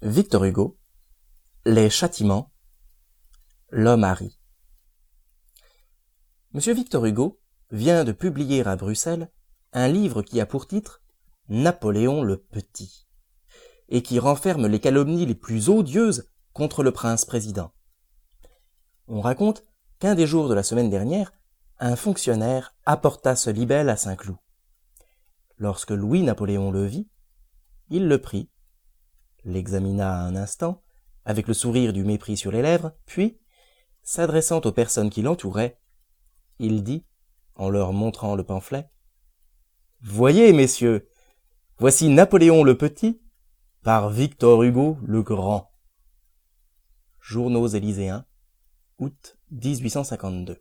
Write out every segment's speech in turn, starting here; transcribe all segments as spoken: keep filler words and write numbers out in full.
Victor Hugo, Les châtiments, l'homme a ri. Monsieur Victor Hugo vient de publier à Bruxelles un livre qui a pour titre Napoléon le Petit et qui renferme les calomnies les plus odieuses contre le prince-président. On raconte qu'un des jours de la semaine dernière, un fonctionnaire apporta ce libelle à Saint-Cloud. Lorsque Louis-Napoléon le vit, il le prit, l'examina un instant, avec le sourire du mépris sur les lèvres, puis, s'adressant aux personnes qui l'entouraient, il dit, en leur montrant le pamphlet, « Voyez, messieurs, voici Napoléon le Petit par Victor Hugo le Grand. » Journaux élyséens, août dix-huit cent cinquante-deux.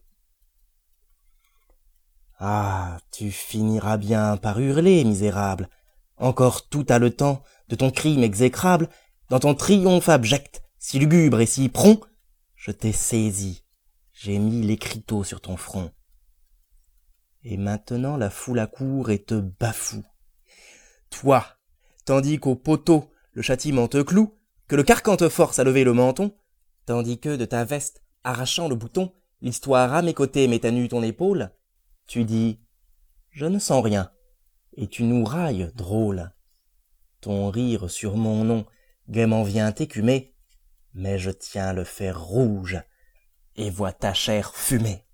Ah, tu finiras bien par hurler, misérable, encore tout haletant de ton crime exécrable, dans ton triomphe abject, si lugubre et si prompt, je t'ai saisi, j'ai mis l'écriteau sur ton front. Et maintenant la foule accourt et te bafoue. Toi, tandis qu'au poteau le châtiment te cloue, que le carcan te force à lever le menton, tandis que de ta veste, arrachant le bouton, l'histoire à mes côtés met à nu ton épaule, tu dis « Je ne sens rien », et tu nous railles, drôle. Ton rire sur mon nom gaiement vient écumer, mais je tiens le fer rouge et vois ta chair fumer.